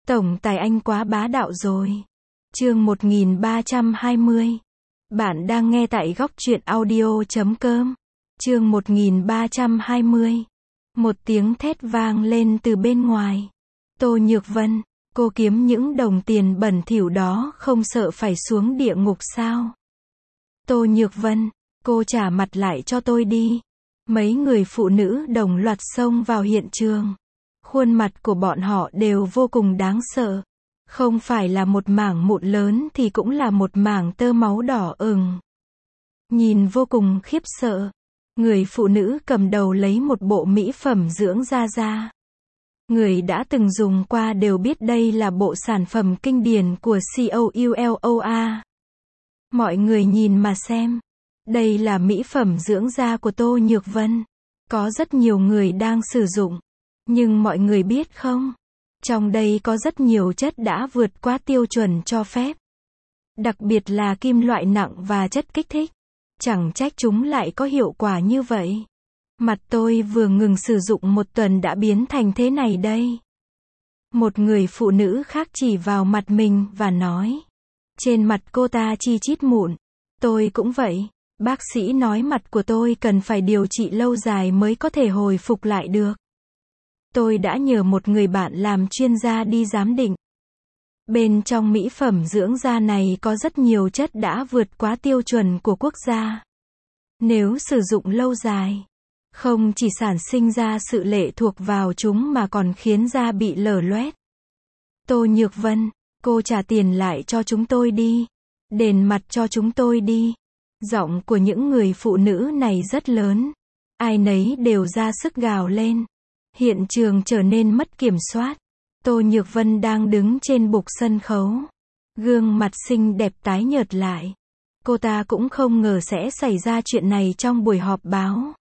Tổng tài anh quá bá đạo rồi. Chương 1320. Bạn đang nghe tại góc truyện audio.com. Chương 1320. Một tiếng thét vang lên từ bên ngoài. Tô Nhược Vân, cô kiếm những đồng tiền bẩn thỉu đó không sợ phải xuống địa ngục sao? Tô Nhược Vân, cô trả mặt lại cho tôi đi. Mấy người phụ nữ đồng loạt xông vào hiện trường. Khuôn mặt của bọn họ đều vô cùng đáng sợ. Không phải là một mảng mụn lớn thì cũng là một mảng tơ máu đỏ ửng. Nhìn vô cùng khiếp sợ. Người phụ nữ cầm đầu lấy một bộ mỹ phẩm dưỡng da ra. Người đã từng dùng qua đều biết đây là bộ sản phẩm kinh điển của COULOA. Mọi người nhìn mà xem. Đây là mỹ phẩm dưỡng da của Tô Nhược Vân. Có rất nhiều người đang sử dụng. Nhưng mọi người biết không? Trong đây có rất nhiều chất đã vượt quá tiêu chuẩn cho phép. Đặc biệt là kim loại nặng và chất kích thích. Chẳng trách chúng lại có hiệu quả như vậy. Mặt tôi vừa ngừng sử dụng một tuần đã biến thành thế này đây. Một người phụ nữ khác chỉ vào mặt mình và nói. Trên mặt cô ta chi chít mụn. Tôi cũng vậy. Bác sĩ nói mặt của tôi cần phải điều trị lâu dài mới có thể hồi phục lại được. Tôi đã nhờ một người bạn làm chuyên gia đi giám định. Bên trong mỹ phẩm dưỡng da này có rất nhiều chất đã vượt quá tiêu chuẩn của quốc gia. Nếu sử dụng lâu dài, không chỉ sản sinh ra sự lệ thuộc vào chúng mà còn khiến da bị lở loét. Tô Nhược Vân, cô trả tiền lại cho chúng tôi đi. Đền mặt cho chúng tôi đi. Giọng của những người phụ nữ này rất lớn. Ai nấy đều ra sức gào lên. Hiện trường trở nên mất kiểm soát. Tô Nhược Vân đang đứng trên bục sân khấu. Gương mặt xinh đẹp tái nhợt lại. Cô ta cũng không ngờ sẽ xảy ra chuyện này trong buổi họp báo.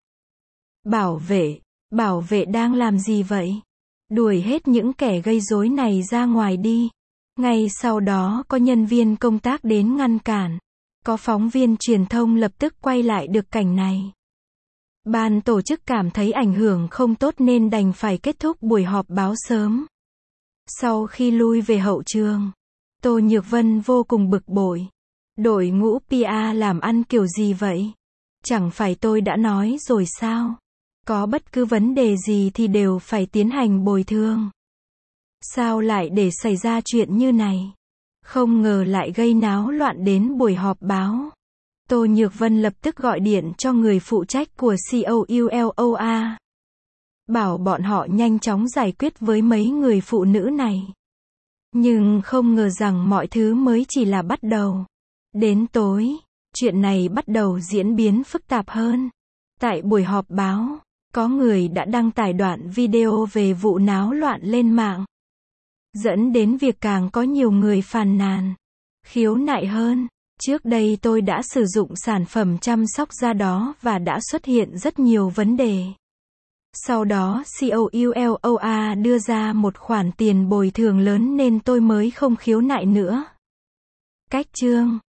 Bảo vệ đang làm gì vậy? Đuổi hết những kẻ gây rối này ra ngoài đi. Ngay sau đó có nhân viên công tác đến ngăn cản. Có phóng viên truyền thông lập tức quay lại được cảnh này. Ban tổ chức cảm thấy ảnh hưởng không tốt nên đành phải kết thúc buổi họp báo sớm. Sau khi lui về hậu trường, Tô Nhược Vân vô cùng bực bội. Đội ngũ PR làm ăn kiểu gì vậy? Chẳng phải tôi đã nói rồi sao? Có bất cứ vấn đề gì thì đều phải tiến hành bồi thường. Sao lại để xảy ra chuyện như này? Không ngờ lại gây náo loạn đến buổi họp báo. Tô Nhược Vân lập tức gọi điện cho người phụ trách của COULOA. Bảo bọn họ nhanh chóng giải quyết với mấy người phụ nữ này. Nhưng không ngờ rằng mọi thứ mới chỉ là bắt đầu. Đến tối, chuyện này bắt đầu diễn biến phức tạp hơn. Tại buổi họp báo, có người đã đăng tải đoạn video về vụ náo loạn lên mạng. Dẫn đến việc càng có nhiều người phàn nàn, khiếu nại hơn. Trước đây tôi đã sử dụng sản phẩm chăm sóc da đó và đã xuất hiện rất nhiều vấn đề. Sau đó COULOA đưa ra một khoản tiền bồi thường lớn nên tôi mới không khiếu nại nữa. Cách chương